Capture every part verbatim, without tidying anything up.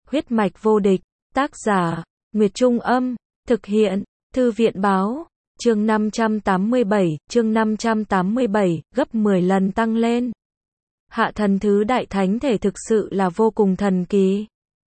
Huyết mạch vô địch, tác giả, Nguyệt Trung Âm, thực hiện, Thư viện Báo, chương năm trăm tám mươi bảy, chương năm trăm tám mươi bảy, gấp mười lần tăng lên. Hạ thần thứ đại thánh thể thực sự là vô cùng thần kỳ.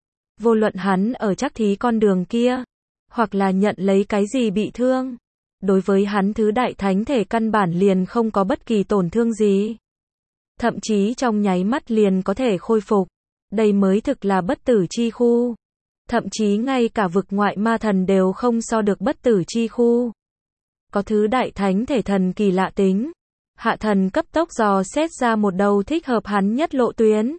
Vô luận hắn ở chắc thí con đường kia, hoặc là nhận lấy cái gì bị thương, đối với hắn thứ đại thánh thể căn bản liền không có bất kỳ tổn thương gì. Thậm chí trong nháy mắt liền có thể khôi phục. Đây mới thực là bất tử chi khu. Thậm chí ngay cả vực ngoại ma thần đều không so được bất tử chi khu. Có thứ đại thánh thể thần kỳ lạ tính. Hạ thần cấp tốc dò xét ra một đầu thích hợp hắn nhất lộ tuyến.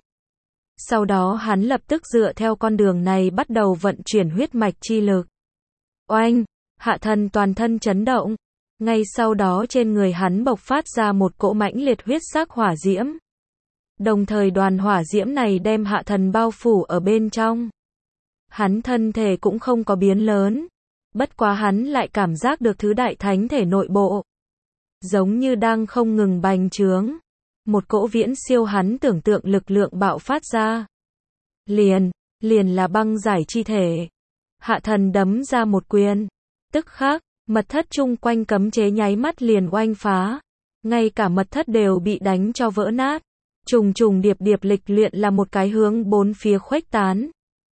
Sau đó hắn lập tức dựa theo con đường này bắt đầu vận chuyển huyết mạch chi lực. Oanh! Hạ thần toàn thân chấn động. Ngay sau đó trên người hắn bộc phát ra một cỗ mãnh liệt huyết sắc hỏa diễm. Đồng thời đoàn hỏa diễm này đem hạ thần bao phủ ở bên trong. Hắn thân thể cũng không có biến lớn. Bất quá hắn lại cảm giác được thứ đại thánh thể nội bộ. Giống như đang không ngừng bành trướng. Một cỗ viễn siêu hắn tưởng tượng lực lượng bạo phát ra. Liền, liền là băng giải chi thể. Hạ thần đấm ra một quyền. Tức khắc, mật thất chung quanh cấm chế nháy mắt liền oanh phá. Ngay cả mật thất đều bị đánh cho vỡ nát. Trùng trùng điệp điệp lịch luyện là một cái hướng bốn phía khuếch tán.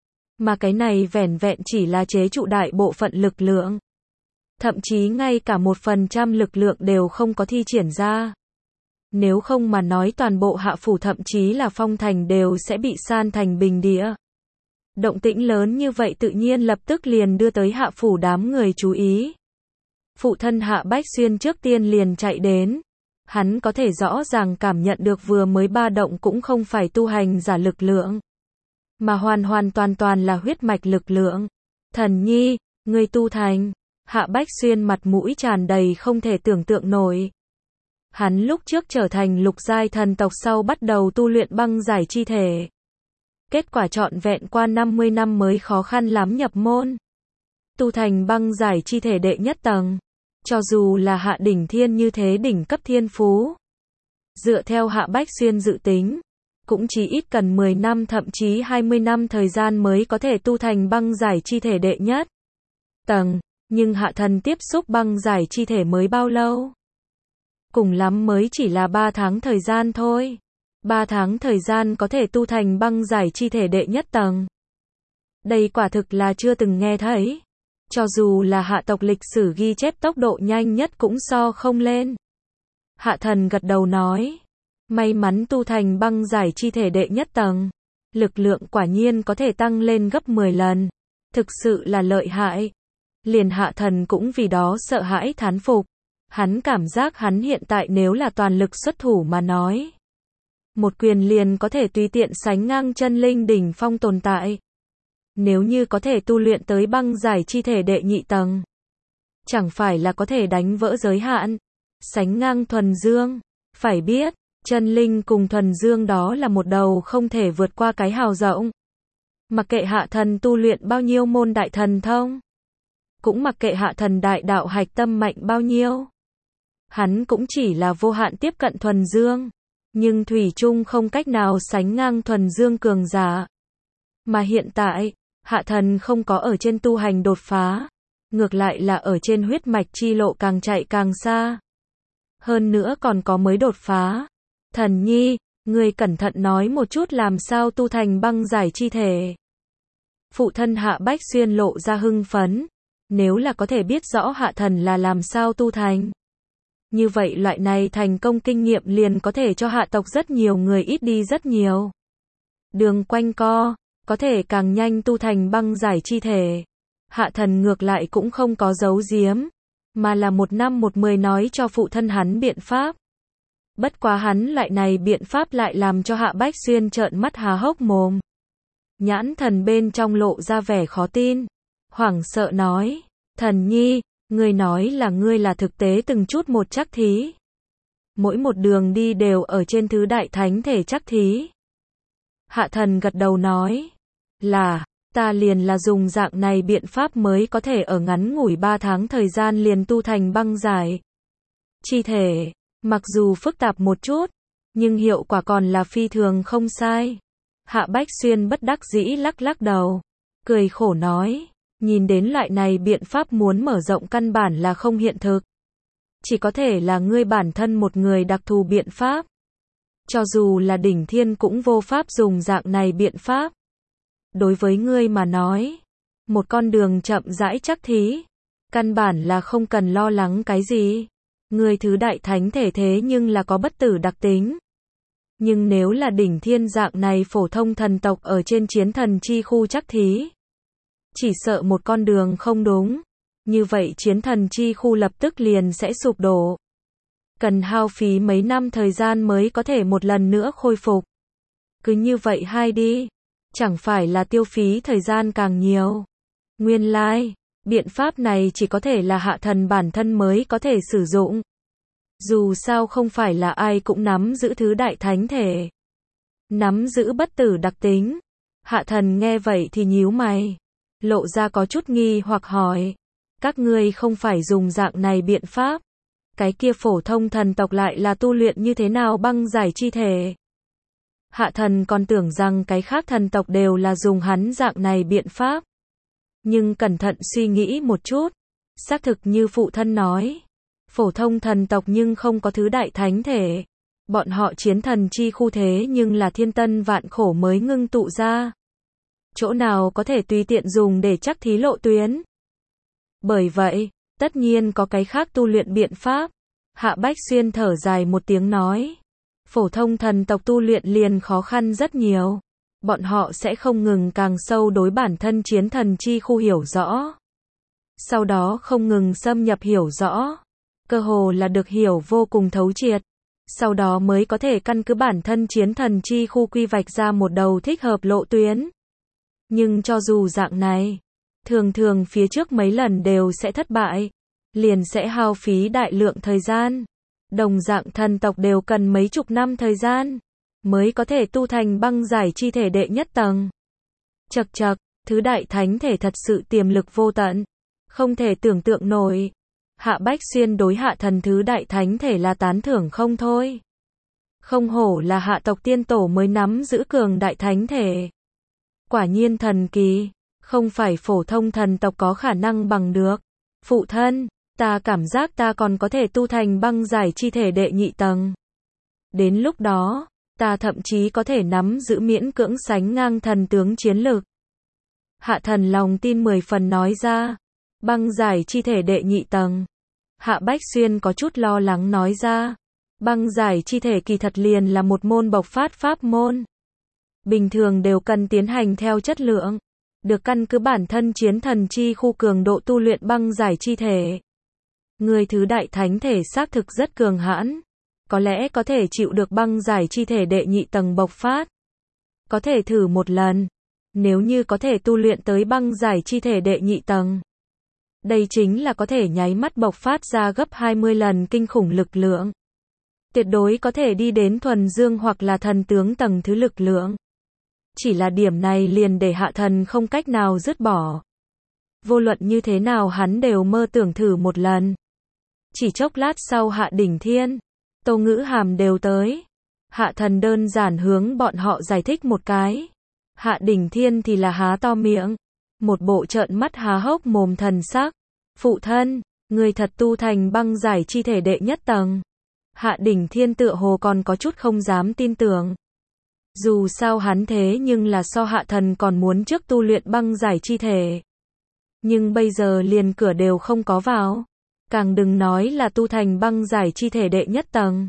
Mà cái này vẻn vẹn chỉ là chế trụ đại bộ phận lực lượng. Thậm chí ngay cả một phần trăm lực lượng đều không có thi triển ra. Nếu không mà nói toàn bộ hạ phủ thậm chí là phong thành đều sẽ bị san thành bình địa. Động tĩnh lớn như vậy tự nhiên lập tức liền đưa tới hạ phủ đám người chú ý. Phụ thân Hạ Bách Xuyên trước tiên liền chạy đến. Hắn có thể rõ ràng cảm nhận được vừa mới ba động cũng không phải tu hành giả lực lượng. Mà hoàn hoàn toàn toàn là huyết mạch lực lượng. Thần nhi, ngươi tu thành. Hạ Bách Xuyên mặt mũi tràn đầy không thể tưởng tượng nổi. Hắn lúc trước trở thành lục giai thần tộc sau bắt đầu tu luyện băng giải chi thể. Kết quả trọn vẹn qua năm mươi năm mới khó khăn lắm nhập môn. Tu thành băng giải chi thể đệ nhất tầng. Cho dù là Hạ đỉnh thiên như thế đỉnh cấp thiên phú. Dựa theo Hạ Bách Xuyên dự tính, cũng chỉ ít cần mười năm thậm chí hai mươi năm thời gian mới có thể tu thành băng giải chi thể đệ nhất tầng. Nhưng Hạ thần tiếp xúc băng giải chi thể mới bao lâu? Cùng lắm mới chỉ là ba tháng thời gian thôi. ba tháng thời gian có thể tu thành băng giải chi thể đệ nhất tầng. Đây quả thực là chưa từng nghe thấy. Cho dù là hạ tộc lịch sử ghi chép tốc độ nhanh nhất cũng so không lên. Hạ thần gật đầu nói. May mắn tu thành băng giải chi thể đệ nhất tầng. Lực lượng quả nhiên có thể tăng lên gấp mười lần. Thực sự là lợi hại. Liền hạ thần cũng vì đó sợ hãi thán phục. Hắn cảm giác hắn hiện tại nếu là toàn lực xuất thủ mà nói. Một quyền liền có thể tùy tiện sánh ngang chân linh đỉnh phong tồn tại. Nếu như có thể tu luyện tới băng giải chi thể đệ nhị tầng. Chẳng phải là có thể đánh vỡ giới hạn. Sánh ngang thuần dương. Phải biết, chân linh cùng thuần dương đó là một đầu không thể vượt qua cái hào rộng. Mặc kệ hạ thần tu luyện bao nhiêu môn đại thần thông. Cũng mặc kệ hạ thần đại đạo hạch tâm mạnh bao nhiêu. Hắn cũng chỉ là vô hạn tiếp cận thuần dương. Nhưng thủy chung không cách nào sánh ngang thuần dương cường giả. Mà hiện tại, hạ thần không có ở trên tu hành đột phá. Ngược lại là ở trên huyết mạch chi lộ càng chạy càng xa. Hơn nữa còn có mới đột phá. Thần nhi, ngươi cẩn thận nói một chút làm sao tu thành băng giải chi thể. Phụ thân Hạ Bách Xuyên lộ ra hưng phấn. Nếu là có thể biết rõ hạ thần là làm sao tu thành. Như vậy loại này thành công kinh nghiệm liền có thể cho hạ tộc rất nhiều người ít đi rất nhiều. Đường quanh co, có thể càng nhanh tu thành băng giải chi thể. Hạ thần ngược lại cũng không có giấu giếm, mà là một năm một mười nói cho phụ thân hắn biện pháp. Bất quá hắn lại này biện pháp lại làm cho Hạ Bách Xuyên trợn mắt há hốc mồm. Nhãn thần bên trong lộ ra vẻ khó tin. Hoảng sợ nói, thần nhi, ngươi nói là ngươi là thực tế từng chút một chắc thí. Mỗi một đường đi đều ở trên thứ đại thánh thể chắc thí. Hạ thần gật đầu nói, là, ta liền là dùng dạng này biện pháp mới có thể ở ngắn ngủi ba tháng thời gian liền tu thành băng giải chi thể. Mặc dù phức tạp một chút, nhưng hiệu quả còn là phi thường không sai. Hạ Bách Xuyên bất đắc dĩ lắc lắc đầu, cười khổ nói, nhìn đến loại này biện pháp muốn mở rộng căn bản là không hiện thực. Chỉ có thể là ngươi bản thân một người đặc thù biện pháp. Cho dù là đỉnh thiên cũng vô pháp dùng dạng này biện pháp. Đối với ngươi mà nói, một con đường chậm rãi chắc thí, căn bản là không cần lo lắng cái gì. Ngươi thứ đại thánh thể thế nhưng là có bất tử đặc tính. Nhưng nếu là đỉnh thiên dạng này phổ thông thần tộc ở trên chiến thần chi khu chắc thí, chỉ sợ một con đường không đúng, như vậy chiến thần chi khu lập tức liền sẽ sụp đổ. Cần hao phí mấy năm thời gian mới có thể một lần nữa khôi phục. Cứ như vậy hai đi, chẳng phải là tiêu phí thời gian càng nhiều. Nguyên lai, like, biện pháp này chỉ có thể là hạ thần bản thân mới có thể sử dụng. Dù sao không phải là ai cũng nắm giữ thứ đại thánh thể. Nắm giữ bất tử đặc tính. Hạ thần nghe vậy thì nhíu mày. Lộ ra có chút nghi hoặc hỏi. Các ngươi không phải dùng dạng này biện pháp. Cái kia phổ thông thần tộc lại là tu luyện như thế nào băng giải chi thể. Hạ thần còn tưởng rằng cái khác thần tộc đều là dùng hắn dạng này biện pháp. Nhưng cẩn thận suy nghĩ một chút. Xác thực như phụ thân nói. Phổ thông thần tộc nhưng không có thứ đại thánh thể. Bọn họ chiến thần chi khu thế nhưng là thiên tân vạn khổ mới ngưng tụ ra. Chỗ nào có thể tùy tiện dùng để chắc thí lộ tuyến. Bởi vậy, tất nhiên có cái khác tu luyện biện pháp. Hạ Bách Xuyên thở dài một tiếng nói. Phổ thông thần tộc tu luyện liền khó khăn rất nhiều. Bọn họ sẽ không ngừng càng sâu đối bản thân chiến thần chi khu hiểu rõ. Sau đó không ngừng xâm nhập hiểu rõ. Cơ hồ là được hiểu vô cùng thấu triệt. Sau đó mới có thể căn cứ bản thân chiến thần chi khu quy vạch ra một đầu thích hợp lộ tuyến. Nhưng cho dù dạng này, thường thường phía trước mấy lần đều sẽ thất bại. Liền sẽ hao phí đại lượng thời gian. Đồng dạng thần tộc đều cần mấy chục năm thời gian. Mới có thể tu thành băng giải chi thể đệ nhất tầng. Chậc chậc, thứ đại thánh thể thật sự tiềm lực vô tận. Không thể tưởng tượng nổi. Hạ Bách Xuyên đối hạ thần thứ đại thánh thể là tán thưởng không thôi. Không hổ là hạ tộc tiên tổ mới nắm giữ cường đại thánh thể. Quả nhiên thần kỳ, không phải phổ thông thần tộc có khả năng bằng được. Phụ thân, ta cảm giác ta còn có thể tu thành băng giải chi thể đệ nhị tầng. Đến lúc đó, ta thậm chí có thể nắm giữ miễn cưỡng sánh ngang thần tướng chiến lực. Hạ thần lòng tin mười phần nói ra. Băng giải chi thể đệ nhị tầng. Hạ Bách Xuyên có chút lo lắng nói ra. Băng giải chi thể kỳ thật liền là một môn bộc phát pháp môn. Bình thường đều cần tiến hành theo chất lượng. Được căn cứ bản thân chiến thần chi khu cường độ tu luyện băng giải chi thể. Người thứ đại thánh thể xác thực rất cường hãn. Có lẽ có thể chịu được băng giải chi thể đệ nhị tầng bộc phát. Có thể thử một lần. Nếu như có thể tu luyện tới băng giải chi thể đệ nhị tầng. Đây chính là có thể nháy mắt bộc phát ra gấp hai mươi lần kinh khủng lực lượng. Tuyệt đối có thể đi đến thuần dương hoặc là thần tướng tầng thứ lực lượng. Chỉ là điểm này liền để hạ thần không cách nào dứt bỏ. Vô luận như thế nào hắn đều mơ tưởng thử một lần. Chỉ chốc lát sau Hạ Đỉnh Thiên, Tô Ngữ Hàm đều tới. Hạ thần đơn giản hướng bọn họ giải thích một cái. Hạ Đỉnh Thiên thì là há to miệng. Một bộ trợn mắt há hốc mồm thần sắc. Phụ thân, người thật tu thành băng giải chi thể đệ nhất tầng. Hạ Đỉnh Thiên tựa hồ còn có chút không dám tin tưởng. Dù sao hắn thế nhưng là so hạ thần còn muốn trước tu luyện băng giải chi thể. Nhưng bây giờ liền cửa đều không có vào. Càng đừng nói là tu thành băng giải chi thể đệ nhất tầng.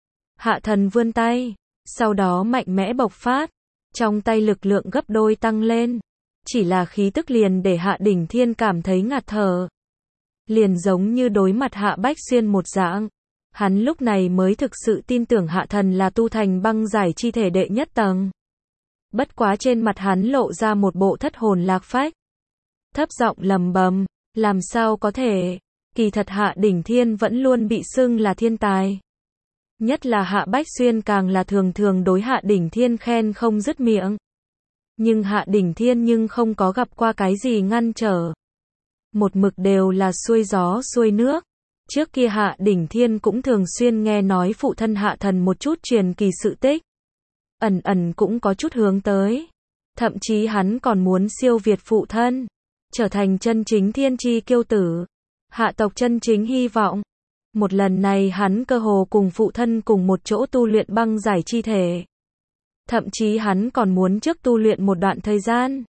Hạ thần vươn tay, sau đó mạnh mẽ bộc phát. Trong tay lực lượng gấp đôi tăng lên. Chỉ là khí tức liền để Hạ Đỉnh Thiên cảm thấy ngạt thở. Liền giống như đối mặt Hạ Bách Xuyên một dạng. Hắn lúc này mới thực sự tin tưởng hạ thần là tu thành băng giải chi thể đệ nhất tầng. Bất quá trên mặt hắn lộ ra một bộ thất hồn lạc phách. Thấp giọng lầm bầm, làm sao có thể, kỳ thật Hạ Đỉnh Thiên vẫn luôn bị xưng là thiên tài. Nhất là Hạ Bách Xuyên càng là thường thường đối Hạ Đỉnh Thiên khen không dứt miệng. Nhưng Hạ Đỉnh Thiên nhưng không có gặp qua cái gì ngăn trở. Một mực đều là xuôi gió xuôi nước. Trước kia Hạ Đỉnh Thiên cũng thường xuyên nghe nói phụ thân hạ thần một chút truyền kỳ sự tích. ẩn ẩn cũng có chút hướng tới. Thậm chí hắn còn muốn siêu việt phụ thân, trở thành chân chính thiên chi kiêu tử, hạ tộc chân chính hy vọng. Một lần này hắn cơ hồ cùng phụ thân cùng một chỗ tu luyện băng giải chi thể. Thậm chí hắn còn muốn trước tu luyện một đoạn thời gian.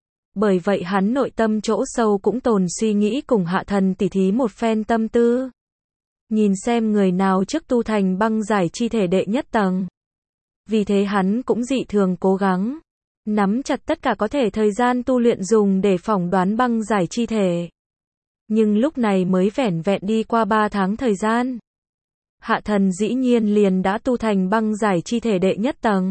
Bởi vậy hắn nội tâm chỗ sâu cũng tồn suy nghĩ cùng hạ thần tỉ thí một phen tâm tư. Nhìn xem người nào trước tu thành băng giải chi thể đệ nhất tầng. Vì thế hắn cũng dị thường cố gắng, nắm chặt tất cả có thể thời gian tu luyện dùng để phỏng đoán băng giải chi thể. Nhưng lúc này mới vẻn vẹn đi qua ba tháng thời gian. Hạ thần dĩ nhiên liền đã tu thành băng giải chi thể đệ nhất tầng.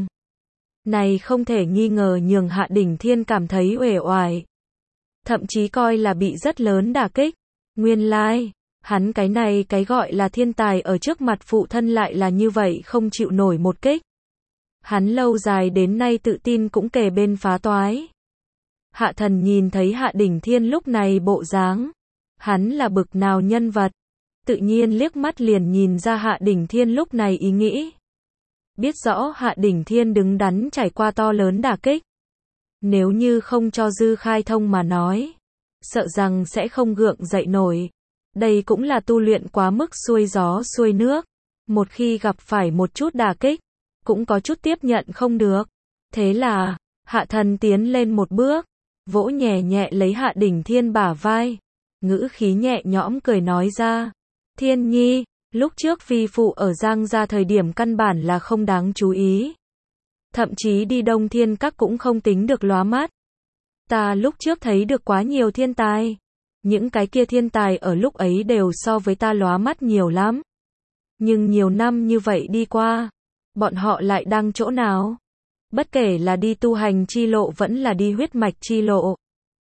Này không thể nghi ngờ nhường Hạ Đỉnh Thiên cảm thấy uể oải. Thậm chí coi là bị rất lớn đả kích. Nguyên lai, hắn cái này cái gọi là thiên tài ở trước mặt phụ thân lại là như vậy không chịu nổi một kích. Hắn lâu dài đến nay tự tin cũng kề bên phá toái. Hạ thần nhìn thấy Hạ Đỉnh Thiên lúc này bộ dáng. Hắn là bực nào nhân vật. Tự nhiên liếc mắt liền nhìn ra Hạ Đỉnh Thiên lúc này ý nghĩ. Biết rõ Hạ Đỉnh Thiên đứng đắn trải qua to lớn đả kích. Nếu như không cho dư khai thông mà nói, sợ rằng sẽ không gượng dậy nổi. Đây cũng là tu luyện quá mức xuôi gió xuôi nước. Một khi gặp phải một chút đả kích, cũng có chút tiếp nhận không được. Thế là, Hạ thần tiến lên một bước, vỗ nhẹ nhẹ lấy Hạ Đỉnh Thiên bả vai. Ngữ khí nhẹ nhõm cười nói ra. Thiên nhi, lúc trước vi phụ ở Giang gia thời điểm căn bản là không đáng chú ý. Thậm chí đi Đông Thiên Các cũng không tính được lóa mắt. Ta lúc trước thấy được quá nhiều thiên tài. Những cái kia thiên tài ở lúc ấy đều so với ta lóa mắt nhiều lắm. Nhưng nhiều năm như vậy đi qua, bọn họ lại đang chỗ nào? Bất kể là đi tu hành chi lộ vẫn là đi huyết mạch chi lộ.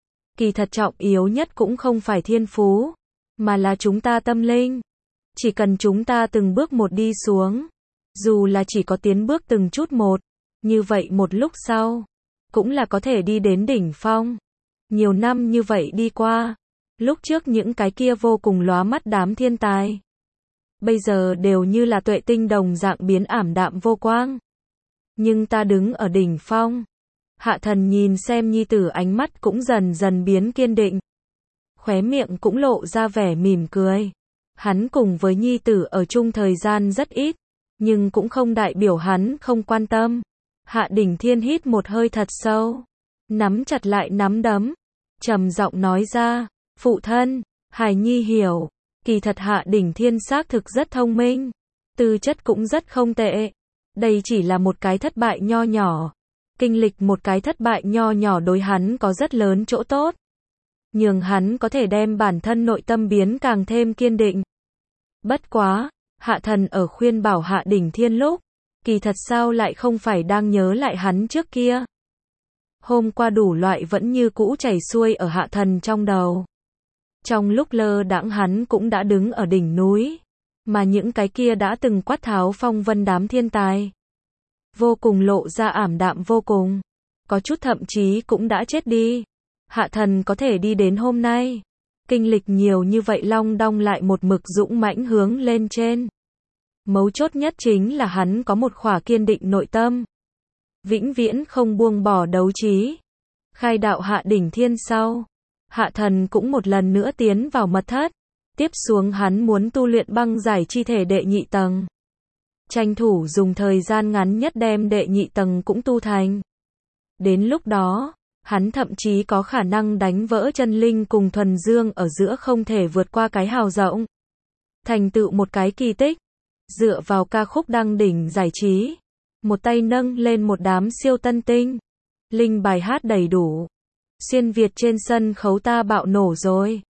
Kỳ thật trọng yếu nhất cũng không phải thiên phú, mà là chúng ta tâm linh. Chỉ cần chúng ta từng bước một đi xuống, dù là chỉ có tiến bước từng chút một, như vậy một lúc sau, cũng là có thể đi đến đỉnh phong. Nhiều năm như vậy đi qua, lúc trước những cái kia vô cùng lóa mắt đám thiên tài, bây giờ đều như là tuệ tinh đồng dạng biến ảm đạm vô quang. Nhưng ta đứng ở đỉnh phong. Hạ thần nhìn xem nhi tử ánh mắt cũng dần dần biến kiên định. Khóe miệng cũng lộ ra vẻ mỉm cười. Hắn cùng với nhi tử ở chung thời gian rất ít, nhưng cũng không đại biểu hắn không quan tâm. Hạ Đỉnh Thiên hít một hơi thật sâu, nắm chặt lại nắm đấm, trầm giọng nói ra, phụ thân, Hải Nhi hiểu, kỳ thật Hạ Đỉnh Thiên xác thực rất thông minh, tư chất cũng rất không tệ. Đây chỉ là một cái thất bại nho nhỏ. Kinh lịch một cái thất bại nho nhỏ đối hắn có rất lớn chỗ tốt. Nhường hắn có thể đem bản thân nội tâm biến càng thêm kiên định. Bất quá, Hạ thần ở khuyên bảo Hạ Đỉnh Thiên lúc, kỳ thật sao lại không phải đang nhớ lại hắn trước kia. Hôm qua đủ loại vẫn như cũ chảy xuôi ở Hạ thần trong đầu. Trong lúc lơ đãng hắn cũng đã đứng ở đỉnh núi, mà những cái kia đã từng quát tháo phong vân đám thiên tài, vô cùng lộ ra ảm đạm vô cùng, có chút thậm chí cũng đã chết đi. Hạ thần có thể đi đến hôm nay, kinh lịch nhiều như vậy long đong lại một mực dũng mãnh hướng lên trên. Mấu chốt nhất chính là hắn có một khỏa kiên định nội tâm, vĩnh viễn không buông bỏ đấu trí. Khai đạo Hạ Đỉnh Thiên sau, Hạ thần cũng một lần nữa tiến vào mật thất. Tiếp xuống hắn muốn tu luyện băng giải chi thể đệ nhị tầng. Tranh thủ dùng thời gian ngắn nhất đem đệ nhị tầng cũng tu thành. Đến lúc đó, hắn thậm chí có khả năng đánh vỡ chân linh cùng thuần dương ở giữa không thể vượt qua cái hào rộng. Thành tựu một cái kỳ tích. Dựa vào ca khúc đăng đỉnh giải trí. Một tay nâng lên một đám siêu tân tinh. Linh bài hát đầy đủ. Xuyên Việt trên sân khấu ta bạo nổ rồi.